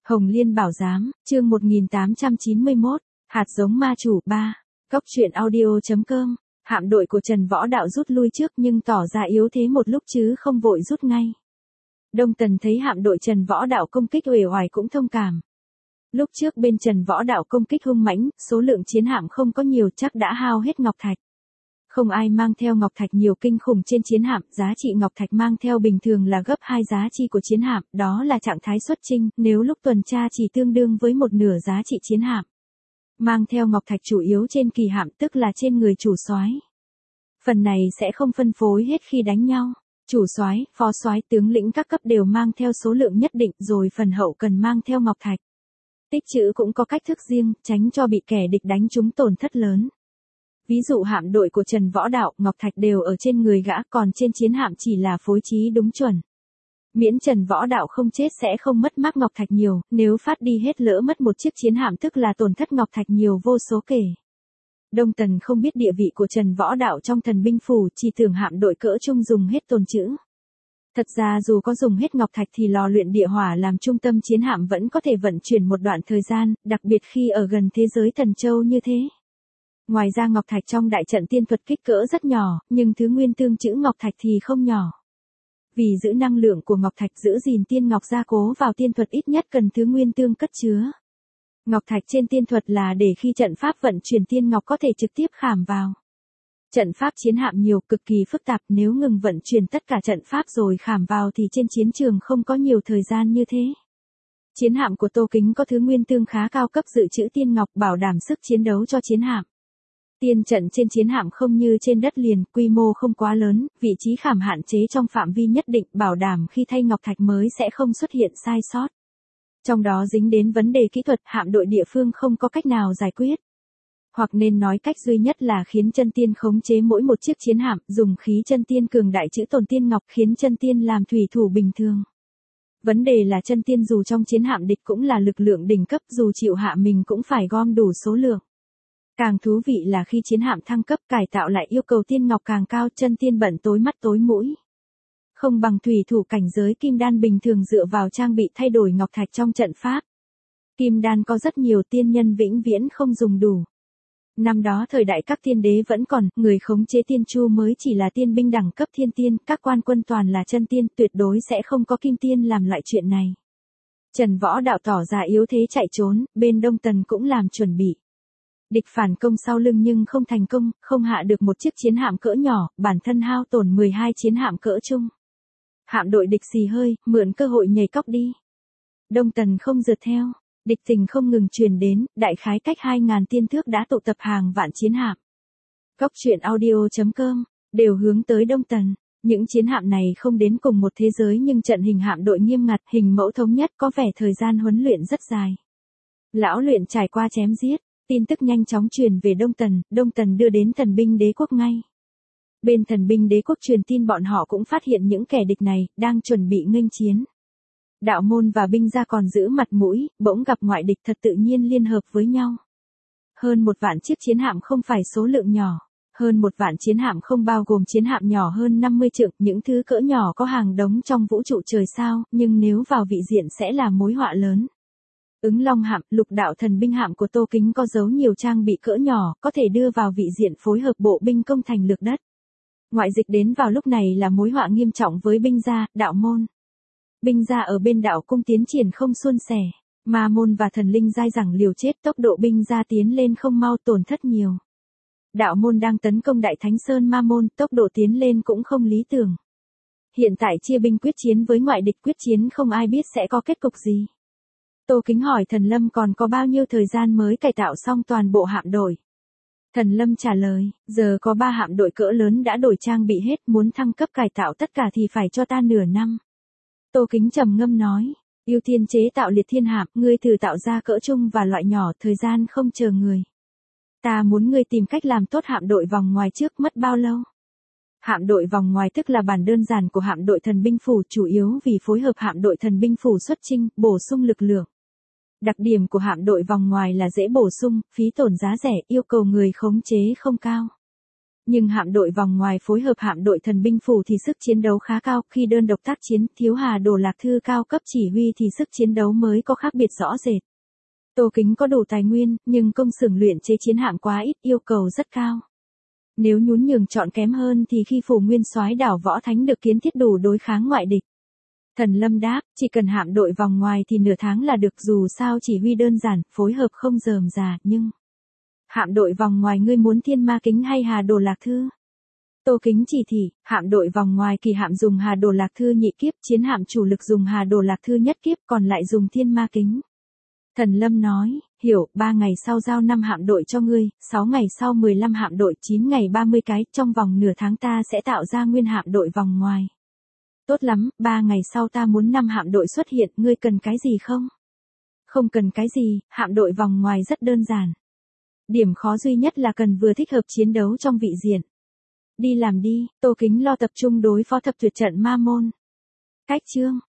Hồng Liên Bảo Giám, chương 1891, Hạt giống ma chủ 3, Cóc truyện audio.com, hạm đội của Trần Võ Đạo rút lui trước nhưng tỏ ra yếu thế một lúc chứ không vội rút ngay. Đông Tần thấy hạm đội Trần Võ Đạo công kích uể oải cũng thông cảm. Lúc trước bên Trần Võ Đạo công kích hung mãnh, số lượng chiến hạm không có nhiều chắc đã hao hết ngọc thạch. Không ai mang theo ngọc thạch nhiều kinh khủng trên chiến hạm, giá trị ngọc thạch mang theo bình thường là gấp 2 giá trị của chiến hạm, đó là trạng thái xuất chinh, nếu lúc tuần tra chỉ tương đương với một nửa giá trị chiến hạm. Mang theo ngọc thạch chủ yếu trên kỳ hạm tức là trên người chủ soái. Phần này sẽ không phân phối hết khi đánh nhau. Chủ soái, phó soái, tướng lĩnh các cấp đều mang theo số lượng nhất định rồi phần hậu cần mang theo ngọc thạch. Tích trữ cũng có cách thức riêng, tránh cho bị kẻ địch đánh trúng tổn thất lớn. Ví dụ hạm đội của Trần Võ Đạo, ngọc thạch đều ở trên người gã, còn trên chiến hạm chỉ là phối trí đúng chuẩn. Miễn Trần Võ Đạo không chết sẽ không mất mác ngọc thạch nhiều, nếu phát đi hết lỡ mất một chiếc chiến hạm tức là tổn thất ngọc thạch nhiều vô số kể. Đông Tần không biết địa vị của Trần Võ Đạo trong thần binh phủ, chỉ tưởng hạm đội cỡ trung dùng hết tồn trữ. Thật ra dù có dùng hết ngọc thạch thì lò luyện địa hỏa làm trung tâm chiến hạm vẫn có thể vận chuyển một đoạn thời gian, đặc biệt khi ở gần thế giới thần châu như thế. Ngoài ra ngọc thạch trong đại trận tiên thuật kích cỡ rất nhỏ, nhưng thứ nguyên tương trữ ngọc thạch thì không nhỏ. Vì giữ năng lượng của ngọc thạch, giữ gìn tiên ngọc gia cố vào tiên thuật ít nhất cần thứ nguyên tương cất chứa. Ngọc thạch trên tiên thuật là để khi trận pháp vận chuyển tiên ngọc có thể trực tiếp khảm vào. Trận pháp chiến hạm nhiều, cực kỳ phức tạp, nếu ngừng vận chuyển tất cả trận pháp rồi khảm vào thì trên chiến trường không có nhiều thời gian như thế. Chiến hạm của Tô Kính có thứ nguyên tương khá cao cấp dự trữ tiên ngọc bảo đảm sức chiến đấu cho chiến hạm. Tiên trận trên chiến hạm không như trên đất liền, quy mô không quá lớn, vị trí khảm hạn chế trong phạm vi nhất định, bảo đảm khi thay ngọc thạch mới sẽ không xuất hiện sai sót. Trong đó dính đến vấn đề kỹ thuật, hạm đội địa phương không có cách nào giải quyết. Hoặc nên nói cách duy nhất là khiến chân tiên khống chế mỗi một chiếc chiến hạm, dùng khí chân tiên cường đại trữ tồn tiên ngọc khiến chân tiên làm thủy thủ bình thường. Vấn đề là chân tiên dù trong chiến hạm địch cũng là lực lượng đỉnh cấp, dù chịu hạ mình cũng phải gom đủ số lượng. Càng thú vị là khi chiến hạm thăng cấp cải tạo lại yêu cầu tiên ngọc càng cao, chân tiên bận tối mắt tối mũi. Không bằng thủy thủ cảnh giới kim đan bình thường dựa vào trang bị thay đổi ngọc thạch trong trận pháp. Kim đan có rất nhiều, tiên nhân vĩnh viễn không dùng đủ. Năm đó thời đại các tiên đế vẫn còn, người khống chế tiên chu mới chỉ là tiên binh đẳng cấp thiên tiên, các quan quân toàn là chân tiên, tuyệt đối sẽ không có kim tiên làm loại chuyện này. Trần Võ Đạo tỏ ra yếu thế chạy trốn, bên Đông Tần cũng làm chuẩn bị. Địch phản công sau lưng nhưng không thành công, không hạ được một chiếc chiến hạm cỡ nhỏ, bản thân hao tổn 12 chiến hạm cỡ trung. Hạm đội địch xì hơi, mượn cơ hội nhảy cóc đi. Đông Tần không rượt theo, địch tình không ngừng truyền đến, đại khái cách 2.000 tiên thước đã tụ tập hàng vạn chiến hạm. Cóc truyện audio.com, đều hướng tới Đông Tần. Những chiến hạm này không đến cùng một thế giới nhưng trận hình hạm đội nghiêm ngặt, hình mẫu thống nhất, có vẻ thời gian huấn luyện rất dài. Lão luyện trải qua chém giết. Tin tức nhanh chóng truyền về Đông Tần đưa đến thần binh đế quốc ngay. Bên thần binh đế quốc truyền tin bọn họ cũng phát hiện những kẻ địch này, đang chuẩn bị nghênh chiến. Đạo môn và binh gia còn giữ mặt mũi, bỗng gặp ngoại địch thật tự nhiên liên hợp với nhau. Hơn 1 vạn chiếc chiến hạm không phải số lượng nhỏ. Hơn 1 vạn chiến hạm không bao gồm chiến hạm nhỏ hơn 50 trượng, những thứ cỡ nhỏ có hàng đống trong vũ trụ trời sao, nhưng nếu vào vị diện sẽ là mối họa lớn. Ứng Long hạm, lục đạo thần binh hạm của Tô Kính có giấu nhiều trang bị cỡ nhỏ, có thể đưa vào vị diện phối hợp bộ binh công thành lược đất. Ngoại dịch đến vào lúc này là mối họa nghiêm trọng với binh gia, đạo môn. Binh gia ở bên đạo cung tiến triển không suôn sẻ, ma môn và thần linh dai dẳng liều chết, tốc độ binh gia tiến lên không mau, tổn thất nhiều. Đạo môn đang tấn công Đại Thánh Sơn ma môn, tốc độ tiến lên cũng không lý tưởng. Hiện tại chia binh quyết chiến với ngoại địch, quyết chiến không ai biết sẽ có kết cục gì. Tô Kính hỏi Thần Lâm còn có bao nhiêu thời gian mới cải tạo xong toàn bộ hạm đội. Thần Lâm trả lời, giờ có 3 hạm đội cỡ lớn đã đổi trang bị hết, muốn thăng cấp cải tạo tất cả thì phải cho ta nửa năm. Tô Kính trầm ngâm nói, ưu tiên chế tạo liệt thiên hạm, ngươi thử tạo ra cỡ trung và loại nhỏ, thời gian không chờ người. Ta muốn ngươi tìm cách làm tốt hạm đội vòng ngoài trước, mất bao lâu? Hạm đội vòng ngoài tức là bản đơn giản của hạm đội thần binh phủ, chủ yếu vì phối hợp hạm đội thần binh phủ xuất chinh, bổ sung lực lượng. Đặc điểm của hạm đội vòng ngoài là dễ bổ sung, phí tổn giá rẻ, yêu cầu người khống chế không cao. Nhưng hạm đội vòng ngoài phối hợp hạm đội thần binh phủ thì sức chiến đấu khá cao, khi đơn độc tác chiến, thiếu Hà Đồ Lạc Thư cao cấp chỉ huy thì sức chiến đấu mới có khác biệt rõ rệt. Tô Kính có đủ tài nguyên, nhưng công xưởng luyện chế chiến hạm quá ít, yêu cầu rất cao. Nếu nhún nhường chọn kém hơn thì khi phủ nguyên soái đảo Võ Thánh được kiến thiết đủ đối kháng ngoại địch. Thần Lâm đáp, chỉ cần hạm đội vòng ngoài thì nửa tháng là được, dù sao chỉ huy đơn giản, phối hợp không rườm rà, nhưng... Hạm đội vòng ngoài ngươi muốn Thiên Ma Kính hay Hà Đồ Lạc Thư? Tô Kính chỉ thị, hạm đội vòng ngoài kỳ hạm dùng Hà Đồ Lạc Thư nhị kiếp, chiến hạm chủ lực dùng Hà Đồ Lạc Thư nhất kiếp, còn lại dùng Thiên Ma Kính. Thần Lâm nói, hiểu, 3 ngày sau giao 5 hạm đội cho ngươi, 6 ngày sau 15 hạm đội, 9 ngày 30 cái, trong vòng nửa tháng ta sẽ tạo ra nguyên hạm đội vòng ngoài. Tốt lắm, 3 ngày sau ta muốn 5 hạm đội xuất hiện, ngươi cần cái gì không? Không cần cái gì, hạm đội vòng ngoài rất đơn giản. Điểm khó duy nhất là cần vừa thích hợp chiến đấu trong vị diện. Đi làm đi, Tô Kính lo tập trung đối phó thập tuyệt trận ma môn. Cách chương